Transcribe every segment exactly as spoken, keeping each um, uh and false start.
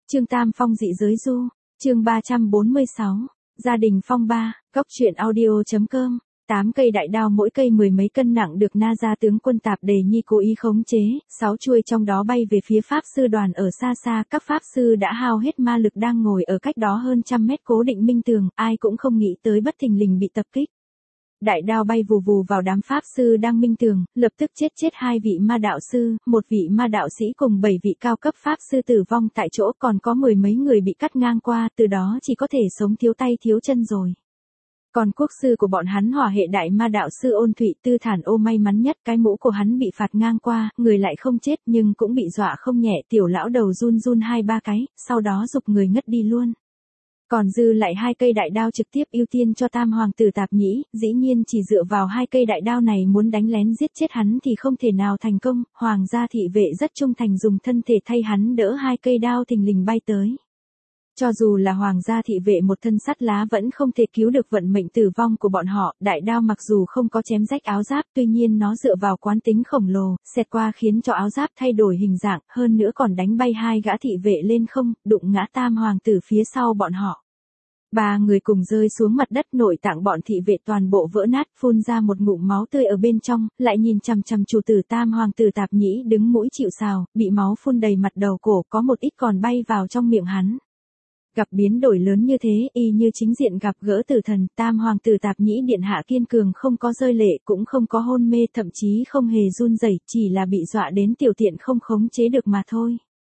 Trương Tam Phong dị giới du, chương ba trăm bốn mươi sáu, gia đình phong ba, góc truyện audio.com, tám cây đại đao mỗi cây mười mấy cân nặng được Na gia tướng quân Tạp Đề Nhi cố ý khống chế, sáu chuôi trong đó bay về phía pháp sư đoàn ở xa xa, các pháp sư đã hao hết ma lực đang ngồi ở cách đó hơn trăm mét cố định minh tường, ai cũng không nghĩ tới bất thình lình bị tập kích. Đại đao bay vù vù vào đám pháp sư đang minh tường, lập tức chết chết hai vị ma đạo sư, một vị ma đạo sĩ cùng bảy vị cao cấp pháp sư tử vong tại chỗ, còn có mười mấy người bị cắt ngang qua, từ đó chỉ có thể sống thiếu tay thiếu chân rồi. Còn quốc sư của bọn hắn hỏa hệ đại ma đạo sư Ôn Thụy Tư Thản Ô may mắn nhất, cái mũ của hắn bị phạt ngang qua, người lại không chết nhưng cũng bị dọa không nhẹ, tiểu lão đầu run run hai ba cái, sau đó giục người ngất đi luôn. Còn dư lại hai cây đại đao trực tiếp ưu tiên cho tam hoàng tử Tạp Nhĩ, dĩ nhiên chỉ dựa vào hai cây đại đao này muốn đánh lén giết chết hắn thì không thể nào thành công, hoàng gia thị vệ rất trung thành dùng thân thể thay hắn đỡ hai cây đao thình lình bay tới. Cho dù là hoàng gia thị vệ một thân sắt lá vẫn không thể cứu được vận mệnh tử vong của bọn họ, đại đao mặc dù không có chém rách áo giáp, tuy nhiên nó dựa vào quán tính khổng lồ, xẹt qua khiến cho áo giáp thay đổi hình dạng, hơn nữa còn đánh bay hai gã thị vệ lên không, đụng ngã tam hoàng tử phía sau bọn họ. Ba người cùng rơi xuống mặt đất, nội tạng bọn thị vệ toàn bộ vỡ nát, phun ra một ngụm máu tươi ở bên trong, lại nhìn chằm chằm chủ tử tam hoàng tử Tạp Nhĩ đứng mũi chịu sào, bị máu phun đầy mặt đầu cổ, có một ít còn bay vào trong miệng hắn. Gặp biến đổi lớn như thế, y như chính diện gặp gỡ tử thần, tam hoàng tử Tạp Nhĩ điện hạ kiên cường không có rơi lệ, cũng không có hôn mê, thậm chí không hề run rẩy, chỉ là bị dọa đến tiểu tiện không khống chế được mà thôi.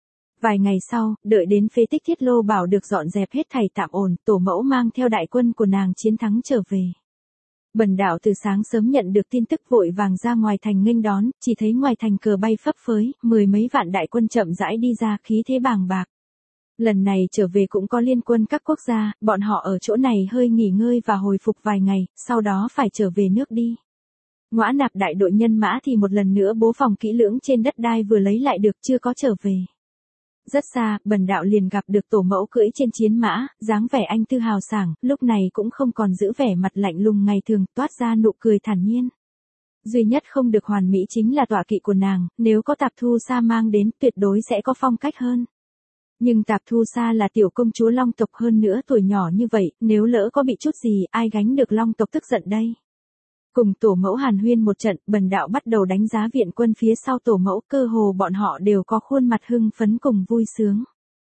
Vài ngày sau, đợi đến phế tích Thiết Lô Bảo được dọn dẹp hết thảy tạm ổn, tổ mẫu mang theo đại quân của nàng chiến thắng trở về. Bần đạo từ sáng sớm nhận được tin tức vội vàng ra ngoài thành nghênh đón, chỉ thấy ngoài thành cờ bay phấp phới, mười mấy vạn đại quân chậm rãi đi ra, khí thế bàng bạc. Lần này trở về cũng có liên quân các quốc gia, bọn họ ở chỗ này hơi nghỉ ngơi và hồi phục vài ngày, sau đó phải trở về nước đi. Ngõa nạp đại đội nhân mã thì một lần nữa bố phòng kỹ lưỡng trên đất đai vừa lấy lại được, chưa có trở về. Rất xa, bần đạo liền gặp được tổ mẫu cưỡi trên chiến mã, dáng vẻ anh tư hào sảng, lúc này cũng không còn giữ vẻ mặt lạnh lùng ngày thường, toát ra nụ cười thản nhiên. Duy nhất không được hoàn mỹ chính là tọa kỵ của nàng, nếu có Tạp Thu Sa mang đến tuyệt đối sẽ có phong cách hơn. Nhưng Tạp Thu Sa là tiểu công chúa Long tộc, hơn nữa tuổi nhỏ như vậy, nếu lỡ có bị chút gì, ai gánh được Long tộc tức giận đây. Cùng tổ mẫu hàn huyên một trận, bần đạo bắt đầu đánh giá viện quân phía sau tổ mẫu, cơ hồ bọn họ đều có khuôn mặt hưng phấn cùng vui sướng.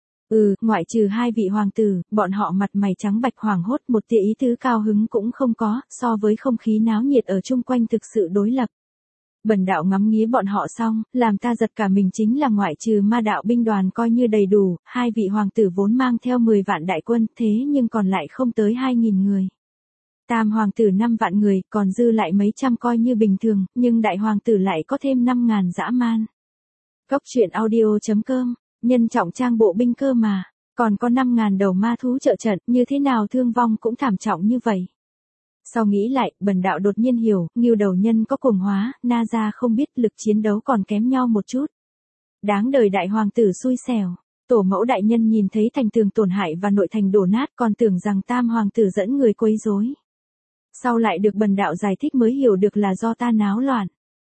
Ừ, ngoại trừ hai vị hoàng tử, bọn họ mặt mày trắng bạch hoảng hốt, một tia ý tứ cao hứng cũng không có, so với không khí náo nhiệt ở chung quanh thực sự đối lập. Bần đạo ngắm nghía bọn họ xong, làm ta giật cả mình chính là ngoại trừ ma đạo binh đoàn coi như đầy đủ, hai vị hoàng tử vốn mang theo mười vạn đại quân, thế nhưng còn lại không tới hai nghìn người. Tam hoàng tử năm vạn người, còn dư lại mấy trăm coi như bình thường, nhưng đại hoàng tử lại có thêm năm ngàn dã man. Góc truyện audio.com, nhân trọng trang bộ binh cơ mà, còn có năm ngàn đầu ma thú trợ trận, như thế nào thương vong cũng thảm trọng như vậy. Sau nghĩ lại, bần đạo đột nhiên hiểu, ngưu đầu nhân có cuồng hóa, Na gia không biết, lực chiến đấu còn kém nhau một chút. Đáng đời đại hoàng tử xui xẻo. Tổ mẫu đại nhân nhìn thấy thành tường tổn hại và nội thành đổ nát, còn tưởng rằng tam hoàng tử dẫn người quấy rối. Sau lại được bần đạo giải thích mới hiểu được là do ta náo loạn.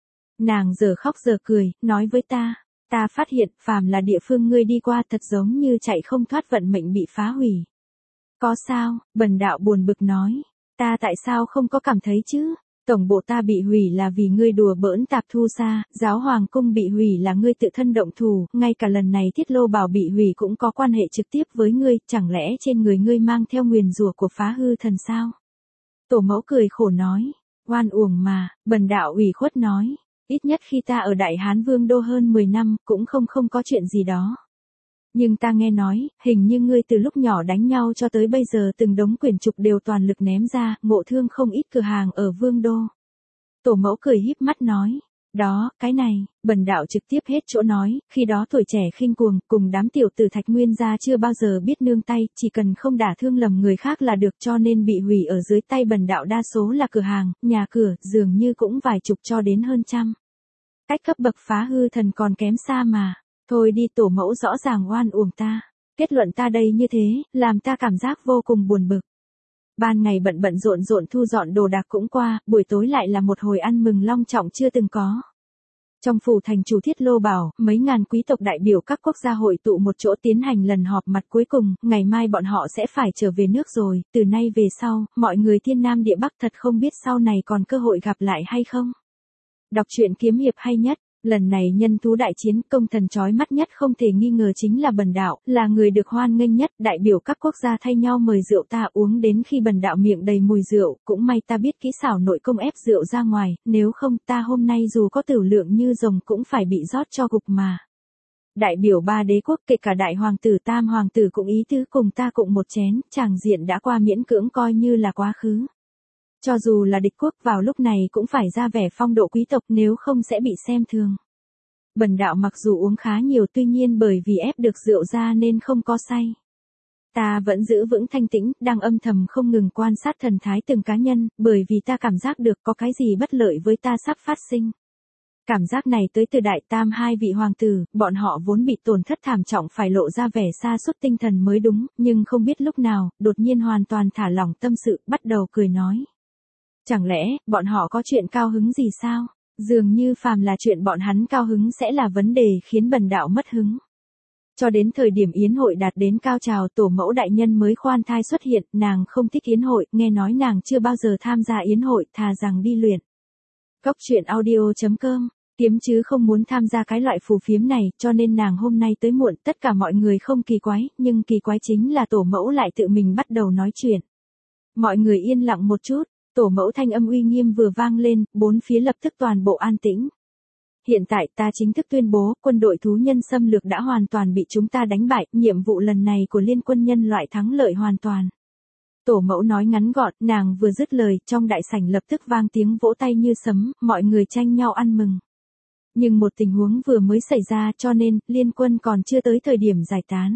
Nàng giờ khóc giờ cười, nói với ta, ta phát hiện phàm là địa phương ngươi đi qua thật giống như chạy không thoát, vận mệnh bị phá hủy. Có sao? Bần đạo buồn bực nói, ta tại sao không có cảm thấy chứ? Tổng bộ ta bị hủy là vì ngươi đùa bỡn Tạp Thu Sa, giáo hoàng cung bị hủy là ngươi tự thân động thủ, ngay cả lần này Thiết Lô Bảo bị hủy cũng có quan hệ trực tiếp với ngươi, chẳng lẽ trên người ngươi mang theo nguyền rủa của phá hư thần sao? Tổ mẫu cười khổ nói, oan uổng mà, bần đạo ủy khuất nói, ít nhất khi ta ở Đại Hán Vương đô hơn mười năm, cũng không không có chuyện gì đó. Nhưng ta nghe nói, hình như ngươi từ lúc nhỏ đánh nhau cho tới bây giờ từng đống quyển trục đều toàn lực ném ra, ngộ thương không ít cửa hàng ở Vương đô. Tổ mẫu cười híp mắt nói, đó, cái này, bần đạo trực tiếp hết chỗ nói, khi đó tuổi trẻ khinh cuồng, cùng đám tiểu tử Thạch Nguyên gia chưa bao giờ biết nương tay, chỉ cần không đả thương lầm người khác là được, cho nên bị hủy ở dưới tay bần đạo đa số là cửa hàng, nhà cửa, dường như cũng vài chục cho đến hơn trăm. Cách cấp bậc phá hư thần còn kém xa mà. Thôi đi, tổ mẫu rõ ràng oan uổng ta. Kết luận ta đây như thế, làm ta cảm giác vô cùng buồn bực. Ban ngày bận bận rộn rộn thu dọn đồ đạc cũng qua, buổi tối lại là một hồi ăn mừng long trọng chưa từng có. Trong phủ thành chủ Thiết Lô bảo, mấy ngàn quý tộc đại biểu các quốc gia hội tụ một chỗ tiến hành lần họp mặt cuối cùng, ngày mai bọn họ sẽ phải trở về nước rồi, từ nay về sau, mọi người thiên nam địa bắc thật không biết sau này còn cơ hội gặp lại hay không. Đọc truyện kiếm hiệp hay nhất. Lần này nhân thú đại chiến, công thần chói mắt nhất không thể nghi ngờ chính là Bần Đạo, là người được hoan nghênh nhất, đại biểu các quốc gia thay nhau mời rượu ta uống đến khi Bần Đạo miệng đầy mùi rượu, cũng may ta biết kỹ xảo nội công ép rượu ra ngoài, nếu không ta hôm nay dù có tửu lượng như rồng cũng phải bị rót cho gục mà. Đại biểu ba đế quốc kể cả đại hoàng tử tam hoàng tử cũng ý tứ cùng ta cùng một chén, tràng diện đã qua miễn cưỡng coi như là quá khứ. Cho dù là địch quốc vào lúc này cũng phải ra vẻ phong độ quý tộc nếu không sẽ bị xem thường. Bần Đạo mặc dù uống khá nhiều tuy nhiên bởi vì ép được rượu ra nên không có say. Ta vẫn giữ vững thanh tĩnh, đang âm thầm không ngừng quan sát thần thái từng cá nhân, bởi vì ta cảm giác được có cái gì bất lợi với ta sắp phát sinh. Cảm giác này tới từ đại tam hai vị hoàng tử, bọn họ vốn bị tổn thất thảm trọng phải lộ ra vẻ sa sút tinh thần mới đúng, nhưng không biết lúc nào, đột nhiên hoàn toàn thả lỏng tâm sự, bắt đầu cười nói. Chẳng lẽ, bọn họ có chuyện cao hứng gì sao? Dường như phàm là chuyện bọn hắn cao hứng sẽ là vấn đề khiến Bần Đạo mất hứng. Cho đến thời điểm yến hội đạt đến cao trào, tổ mẫu đại nhân mới khoan thai xuất hiện, nàng không thích yến hội, nghe nói nàng chưa bao giờ tham gia yến hội, thà rằng đi luyện. Cốc truyện audio chấm com, kiếm chứ không muốn tham gia cái loại phù phiếm này, cho nên nàng hôm nay tới muộn, tất cả mọi người không kỳ quái, nhưng kỳ quái chính là tổ mẫu lại tự mình bắt đầu nói chuyện. Mọi người yên lặng một chút. Tổ mẫu thanh âm uy nghiêm vừa vang lên, bốn phía lập tức toàn bộ an tĩnh. Hiện tại ta chính thức tuyên bố, quân đội thú nhân xâm lược đã hoàn toàn bị chúng ta đánh bại, nhiệm vụ lần này của liên quân nhân loại thắng lợi hoàn toàn. Tổ mẫu nói ngắn gọn, nàng vừa dứt lời, trong đại sảnh lập tức vang tiếng vỗ tay như sấm, mọi người tranh nhau ăn mừng. Nhưng một tình huống vừa mới xảy ra cho nên, liên quân còn chưa tới thời điểm giải tán.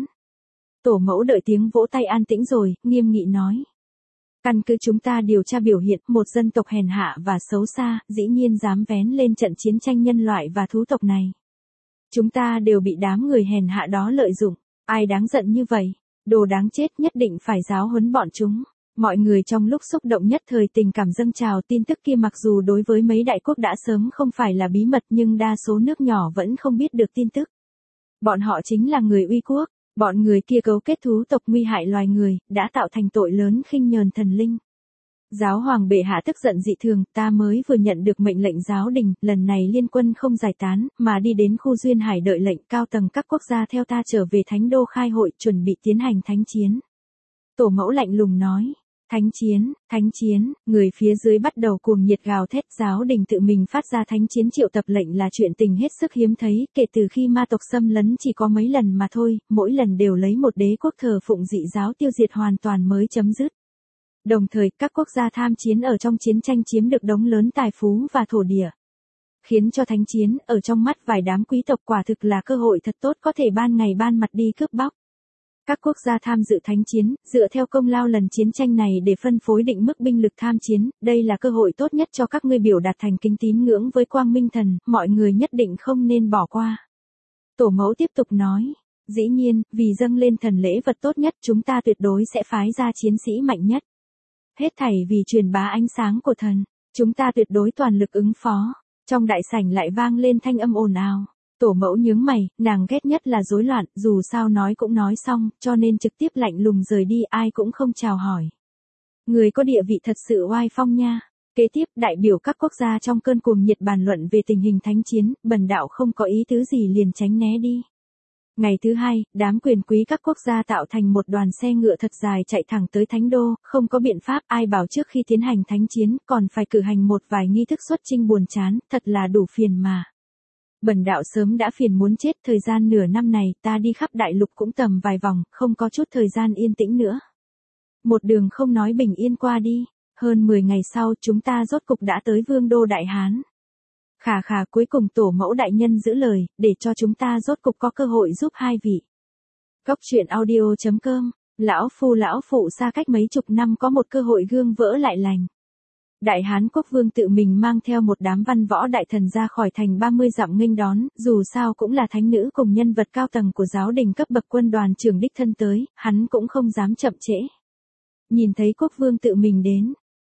Tổ mẫu đợi tiếng vỗ tay an tĩnh rồi, nghiêm nghị nói. Căn cứ chúng ta điều tra biểu hiện, một dân tộc hèn hạ và xấu xa, dĩ nhiên dám vén lên trận chiến tranh nhân loại và thú tộc này. Chúng ta đều bị đám người hèn hạ đó lợi dụng, ai đáng giận như vậy, đồ đáng chết nhất định phải giáo huấn bọn chúng. Mọi người trong lúc xúc động nhất thời tình cảm dâng trào tin tức kia mặc dù đối với mấy đại quốc đã sớm không phải là bí mật nhưng đa số nước nhỏ vẫn không biết được tin tức. Bọn họ chính là người Uy quốc. Bọn người kia cấu kết thú tộc nguy hại loài người, đã tạo thành tội lớn khinh nhờn thần linh. Giáo hoàng bệ hạ tức giận dị thường, ta mới vừa nhận được mệnh lệnh giáo đình, lần này liên quân không giải tán, mà đi đến khu duyên hải đợi lệnh cao tầng các quốc gia theo ta trở về thánh đô khai hội chuẩn bị tiến hành thánh chiến. Tổ mẫu lạnh lùng nói. Thánh chiến, thánh chiến, người phía dưới bắt đầu cuồng nhiệt gào thét, giáo đình tự mình phát ra thánh chiến triệu tập lệnh là chuyện tình hết sức hiếm thấy, kể từ khi ma tộc xâm lấn chỉ có mấy lần mà thôi, mỗi lần đều lấy một đế quốc thờ phụng dị giáo tiêu diệt hoàn toàn mới chấm dứt. Đồng thời, các quốc gia tham chiến ở trong chiến tranh chiếm được đống lớn tài phú và thổ địa. Khiến cho thánh chiến, ở trong mắt vài đám quý tộc quả thực là cơ hội thật tốt có thể ban ngày ban mặt đi cướp bóc. Các quốc gia tham dự thánh chiến, dựa theo công lao lần chiến tranh này để phân phối định mức binh lực tham chiến, đây là cơ hội tốt nhất cho các ngươi biểu đạt thành kính tín ngưỡng với Quang Minh Thần, mọi người nhất định không nên bỏ qua. Tổ mẫu tiếp tục nói, dĩ nhiên, vì dâng lên thần lễ vật tốt nhất chúng ta tuyệt đối sẽ phái ra chiến sĩ mạnh nhất. Hết thảy vì truyền bá ánh sáng của thần, chúng ta tuyệt đối toàn lực ứng phó. Trong đại sảnh lại vang lên thanh âm ồn ào. Tổ mẫu nhướng mày, nàng ghét nhất là rối loạn, dù sao nói cũng nói xong, cho nên trực tiếp lạnh lùng rời đi, ai cũng không chào hỏi. Người có địa vị thật sự oai phong nha. Kế tiếp, đại biểu các quốc gia trong cơn cuồng nhiệt bàn luận về tình hình thánh chiến, Bần Đạo không có ý tứ gì liền tránh né đi. Ngày thứ hai, đám quyền quý các quốc gia tạo thành một đoàn xe ngựa thật dài chạy thẳng tới Thánh Đô, không có biện pháp ai bảo trước khi tiến hành thánh chiến còn phải cử hành một vài nghi thức xuất chinh buồn chán, thật là đủ phiền mà. Bần Đạo sớm đã phiền muốn chết, thời gian nửa năm này ta đi khắp đại lục cũng tầm vài vòng, không có chút thời gian yên tĩnh nữa. Một đường không nói bình yên qua đi, hơn mười ngày sau chúng ta rốt cục đã tới Vương đô Đại Hán. Khà khà, cuối cùng tổ mẫu đại nhân giữ lời, để cho chúng ta rốt cục có cơ hội giúp hai vị. Cốc truyện audio chấm com, lão phu lão phụ xa cách mấy chục năm có một cơ hội gương vỡ lại lành. Đại Hán quốc vương tự mình mang theo một đám văn võ đại thần ra khỏi thành ba mươi dặm nghênh đón, dù sao cũng là thánh nữ cùng nhân vật cao tầng của giáo đình cấp bậc quân đoàn trưởng đích thân tới, hắn cũng không dám chậm trễ. Nhìn thấy quốc vương tự mình đến,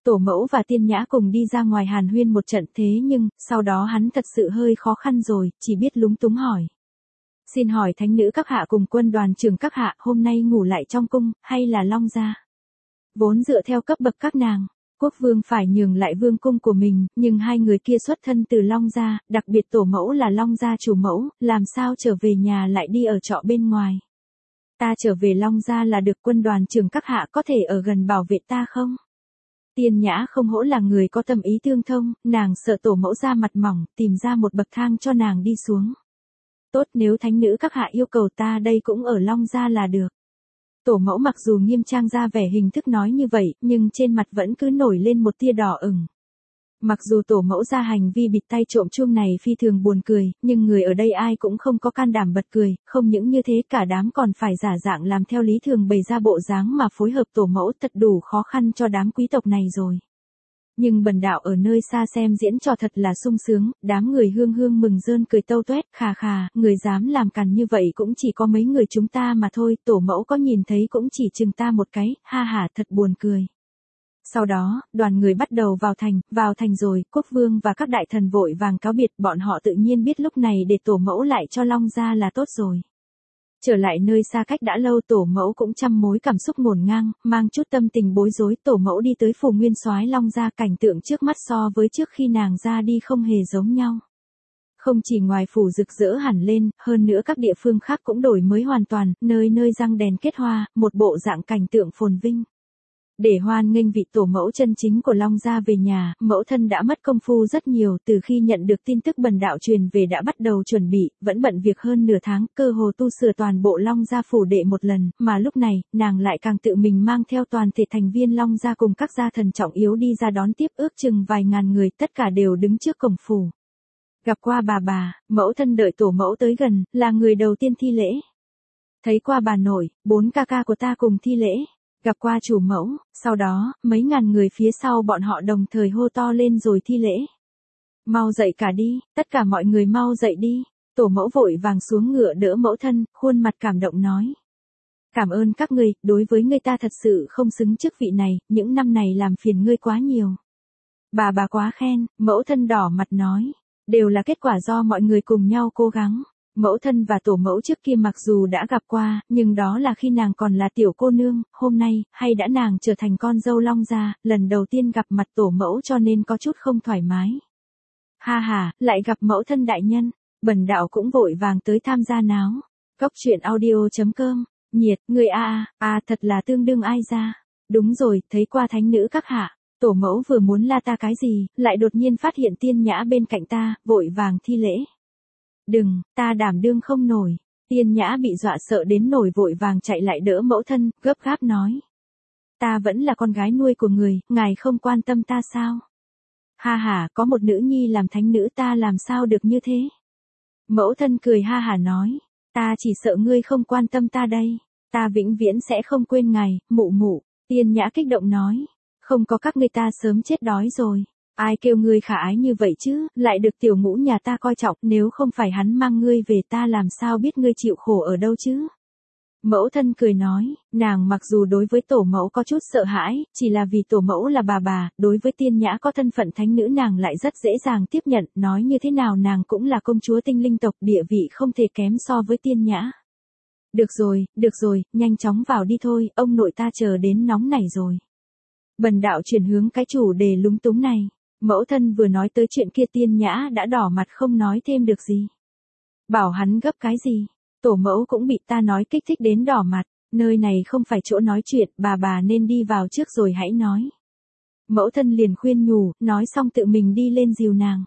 Tổ mẫu và Tiên Nhã cùng đi ra ngoài hàn huyên một trận, thế nhưng, sau đó hắn thật sự hơi khó khăn rồi, chỉ biết lúng túng hỏi. Xin hỏi thánh nữ các hạ cùng quân đoàn trưởng các hạ hôm nay ngủ lại trong cung, hay là Long gia? Vốn dựa theo cấp bậc các nàng, quốc vương phải nhường lại vương cung của mình, nhưng hai người kia xuất thân từ Long gia, đặc biệt tổ mẫu là Long gia chủ mẫu, làm sao trở về nhà lại đi ở trọ bên ngoài. Ta trở về Long gia là được, quân đoàn trưởng các hạ có thể ở gần bảo vệ ta không? Tiên Nhã không hổ là người có tâm ý tương thông, nàng sợ tổ mẫu ra mặt mỏng, tìm ra một bậc thang cho nàng đi xuống. Tốt, nếu thánh nữ các hạ yêu cầu ta đây cũng ở Long gia là được. Tổ mẫu mặc dù nghiêm trang ra vẻ hình thức nói như vậy, nhưng trên mặt vẫn cứ nổi lên một tia đỏ ửng. Mặc dù tổ mẫu ra hành vi bịt tay trộm chuông này phi thường buồn cười, nhưng người ở đây ai cũng không có can đảm bật cười, không những như thế cả đám còn phải giả dạng làm theo lý thường bày ra bộ dáng mà phối hợp tổ mẫu, thật đủ khó khăn cho đám quý tộc này rồi. Nhưng bần đạo ở nơi xa xem diễn trò thật là sung sướng, đám người hương hương mừng rơn cười tâu tuét, khà khà, người dám làm càn như vậy cũng chỉ có mấy người chúng ta mà thôi, tổ mẫu có nhìn thấy cũng chỉ chừng ta một cái, ha ha thật buồn cười. Sau đó, đoàn người bắt đầu vào thành, vào thành rồi, quốc vương và các đại thần vội vàng cáo biệt, bọn họ tự nhiên biết lúc này để tổ mẫu lại cho Long gia là tốt rồi. Trở lại nơi xa cách đã lâu, tổ mẫu cũng trăm mối cảm xúc ngổn ngang, mang chút tâm tình bối rối, tổ mẫu đi tới phủ nguyên soái Long gia, cảnh tượng trước mắt so với trước khi nàng ra đi không hề giống nhau. Không chỉ ngoài phủ rực rỡ hẳn lên, hơn nữa các địa phương khác cũng đổi mới hoàn toàn, nơi nơi răng đèn kết hoa, một bộ dạng cảnh tượng phồn vinh. Để hoan nghênh vị tổ mẫu chân chính của Long gia về nhà, mẫu thân đã mất công phu rất nhiều, từ khi nhận được tin tức bần đạo truyền về đã bắt đầu chuẩn bị, vẫn bận việc hơn nửa tháng, cơ hồ tu sửa toàn bộ Long gia phủ đệ một lần, mà lúc này, nàng lại càng tự mình mang theo toàn thể thành viên Long gia cùng các gia thần trọng yếu đi ra đón tiếp, ước chừng vài ngàn người, tất cả đều đứng trước cổng phủ. Gặp qua bà bà, mẫu thân đợi tổ mẫu tới gần, là người đầu tiên thi lễ. Thấy qua bà nội, bốn ca ca của ta cùng thi lễ. Gặp qua chủ mẫu, sau đó, mấy ngàn người phía sau bọn họ đồng thời hô to lên rồi thi lễ. Mau dậy cả đi, tất cả mọi người mau dậy đi. Tổ mẫu vội vàng xuống ngựa đỡ mẫu thân, khuôn mặt cảm động nói. Cảm ơn các ngươi, đối với ngươi ta thật sự không xứng chức vị này, những năm này làm phiền ngươi quá nhiều. Bà bà quá khen, mẫu thân đỏ mặt nói. Đều là kết quả do mọi người cùng nhau cố gắng. Mẫu thân và tổ mẫu trước kia mặc dù đã gặp qua, nhưng đó là khi nàng còn là tiểu cô nương, hôm nay, hay đã nàng trở thành con dâu Long gia, lần đầu tiên gặp mặt tổ mẫu cho nên có chút không thoải mái. Ha ha, lại gặp mẫu thân đại nhân, bần đạo cũng vội vàng tới tham gia náo. Cốc truyện audio chấm com, nhiệt, người a a, a thật là tương đương ai ra. Đúng rồi, thấy qua thánh nữ các hạ, tổ mẫu vừa muốn la ta cái gì, lại đột nhiên phát hiện Tiên Nhã bên cạnh ta, vội vàng thi lễ. Đừng, ta đảm đương không nổi. Tiên Nhã bị dọa sợ đến nổi vội vàng chạy lại đỡ mẫu thân, gấp gáp nói. Ta vẫn là con gái nuôi của người, ngài không quan tâm ta sao? Ha ha, có một nữ nhi làm thánh nữ ta làm sao được như thế? Mẫu thân cười ha ha nói. Ta chỉ sợ ngươi không quan tâm ta đây. Ta vĩnh viễn sẽ không quên ngài, mụ mụ. Tiên Nhã kích động nói. Không có các ngươi ta sớm chết đói rồi. Ai kêu ngươi khả ái như vậy chứ, lại được tiểu ngũ nhà ta coi trọng, nếu không phải hắn mang ngươi về ta làm sao biết ngươi chịu khổ ở đâu chứ. Mẫu thân cười nói, nàng mặc dù đối với tổ mẫu có chút sợ hãi, chỉ là vì tổ mẫu là bà bà, đối với Tiên Nhã có thân phận thánh nữ nàng lại rất dễ dàng tiếp nhận, nói như thế nào nàng cũng là công chúa tinh linh tộc, địa vị không thể kém so với Tiên Nhã. Được rồi, được rồi, nhanh chóng vào đi thôi, ông nội ta chờ đến nóng này rồi. Bần đạo chuyển hướng cái chủ đề lúng túng này. Mẫu thân vừa nói tới chuyện kia Tiên Nhã đã đỏ mặt không nói thêm được gì. Bảo hắn gấp cái gì, tổ mẫu cũng bị ta nói kích thích đến đỏ mặt, nơi này không phải chỗ nói chuyện, bà bà nên đi vào trước rồi hãy nói. Mẫu thân liền khuyên nhủ, nói xong tự mình đi lên dìu nàng.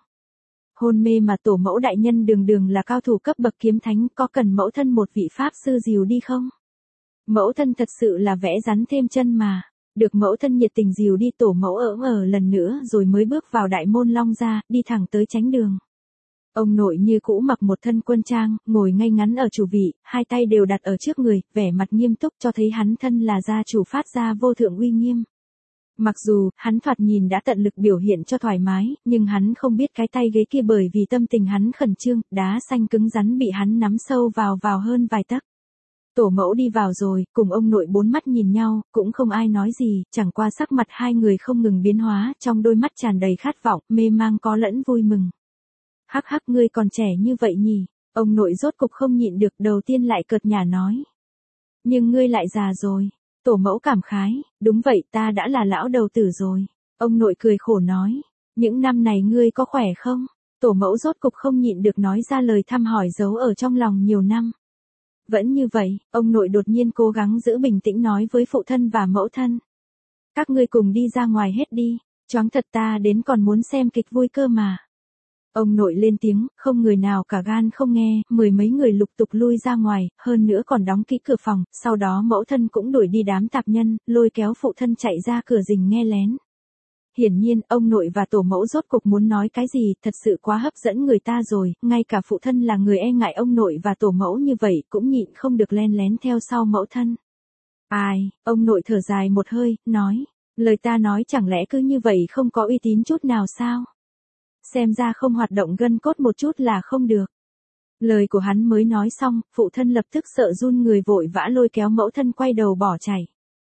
Hôn mê mà tổ mẫu đại nhân đường đường là cao thủ cấp bậc kiếm thánh, có cần mẫu thân một vị pháp sư dìu đi không? Mẫu thân thật sự là vẽ rắn thêm chân mà. Được mẫu thân nhiệt tình dìu đi, tổ mẫu ở ở lần nữa rồi mới bước vào đại môn Long gia, đi thẳng tới chánh đường. Ông nội như cũ mặc một thân quân trang, ngồi ngay ngắn ở chủ vị, hai tay đều đặt ở trước người, vẻ mặt nghiêm túc cho thấy hắn thân là gia chủ phát ra vô thượng uy nghiêm. Mặc dù, hắn thoạt nhìn đã tận lực biểu hiện cho thoải mái, nhưng hắn không biết cái tay ghế kia bởi vì tâm tình hắn khẩn trương, đá xanh cứng rắn bị hắn nắm sâu vào vào hơn vài tấc. Tổ mẫu đi vào rồi, cùng ông nội bốn mắt nhìn nhau, cũng không ai nói gì, chẳng qua sắc mặt hai người không ngừng biến hóa, trong đôi mắt tràn đầy khát vọng, mê mang có lẫn vui mừng. Hắc hắc, ngươi còn trẻ như vậy nhỉ? Ông nội rốt cục không nhịn được, đầu tiên lại cợt nhả nói. Nhưng ngươi lại già rồi. Tổ mẫu cảm khái, đúng vậy, ta đã là lão đầu tử rồi. Ông nội cười khổ nói, những năm này ngươi có khỏe không? Tổ mẫu rốt cục không nhịn được nói ra lời thăm hỏi giấu ở trong lòng nhiều năm. Vẫn như vậy, ông nội đột nhiên cố gắng giữ bình tĩnh nói với phụ thân và mẫu thân. Các ngươi cùng đi ra ngoài hết đi, choáng thật, ta đến còn muốn xem kịch vui cơ mà. Ông nội lên tiếng, không người nào cả gan không nghe, mười mấy người lục tục lui ra ngoài, hơn nữa còn đóng kỹ cửa phòng, sau đó mẫu thân cũng đuổi đi đám tạp nhân, lôi kéo phụ thân chạy ra cửa rình nghe lén. Hiển nhiên, ông nội và tổ mẫu rốt cục muốn nói cái gì, thật sự quá hấp dẫn người ta rồi, ngay cả phụ thân là người e ngại ông nội và tổ mẫu như vậy cũng nhịn không được len lén theo sau mẫu thân. Ai, ông nội thở dài một hơi, nói, lời ta nói chẳng lẽ cứ như vậy không có uy tín chút nào sao? Xem ra không hoạt động gân cốt một chút là không được. Lời của hắn mới nói xong, phụ thân lập tức sợ run người vội vã lôi kéo mẫu thân quay đầu bỏ chạy.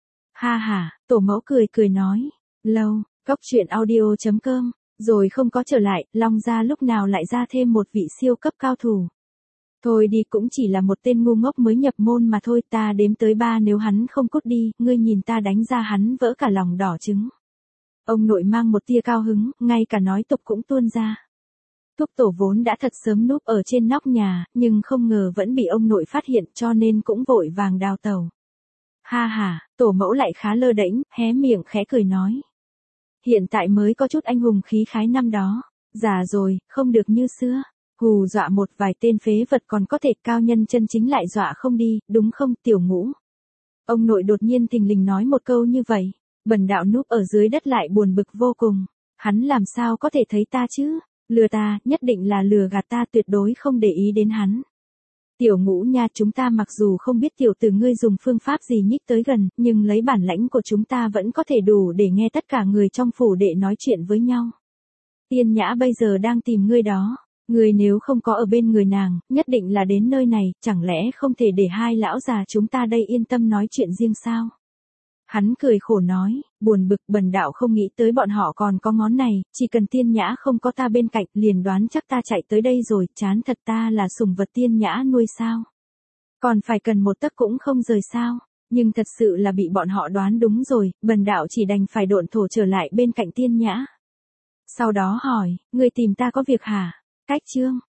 Ha ha, tổ mẫu cười cười nói, lâu, cóc truyện audio chấm com, rồi không có trở lại, Long gia lúc nào lại ra thêm một vị siêu cấp cao thủ. Thôi đi, cũng chỉ là một tên ngu ngốc mới nhập môn mà thôi, ta đếm tới ba nếu hắn không cút đi, ngươi nhìn ta đánh ra hắn vỡ cả lòng đỏ trứng. Ông nội mang một tia cao hứng, ngay cả nói tục cũng tuôn ra. Thúc tổ vốn đã thật sớm núp ở trên nóc nhà, nhưng không ngờ vẫn bị ông nội phát hiện cho nên cũng vội vàng đào tẩu. Ha ha, tổ mẫu lại khá lơ đễnh, hé miệng khẽ cười nói. Hiện tại mới có chút anh hùng khí khái năm đó, già rồi, không được như xưa. Hù dọa một vài tên phế vật còn có thể, cao nhân chân chính lại dọa không đi, đúng không tiểu ngũ? Ông nội đột nhiên thình lình nói một câu như vậy. Bần đạo núp ở dưới đất lại buồn bực vô cùng. Hắn làm sao có thể thấy ta chứ? Lừa ta, nhất định là lừa gạt ta, tuyệt đối không để ý đến hắn. Tiểu ngũ nha, chúng ta mặc dù không biết tiểu tử ngươi dùng phương pháp gì nhích tới gần, nhưng lấy bản lãnh của chúng ta vẫn có thể đủ để nghe tất cả người trong phủ đệ nói chuyện với nhau. Tiên Nhã bây giờ đang tìm ngươi đó. Ngươi nếu không có ở bên người nàng, nhất định là đến nơi này, chẳng lẽ không thể để hai lão già chúng ta đây yên tâm nói chuyện riêng sao? Hắn cười khổ nói, buồn bực, bần đạo không nghĩ tới bọn họ còn có ngón này, chỉ cần Tiên Nhã không có ta bên cạnh, liền đoán chắc ta chạy tới đây rồi, chán thật, ta là sủng vật Tiên Nhã nuôi sao? Còn phải cần một tấc cũng không rời sao? Nhưng thật sự là bị bọn họ đoán đúng rồi, bần đạo chỉ đành phải độn thổ trở lại bên cạnh Tiên Nhã. Sau đó hỏi, ngươi tìm ta có việc hả? Cách chương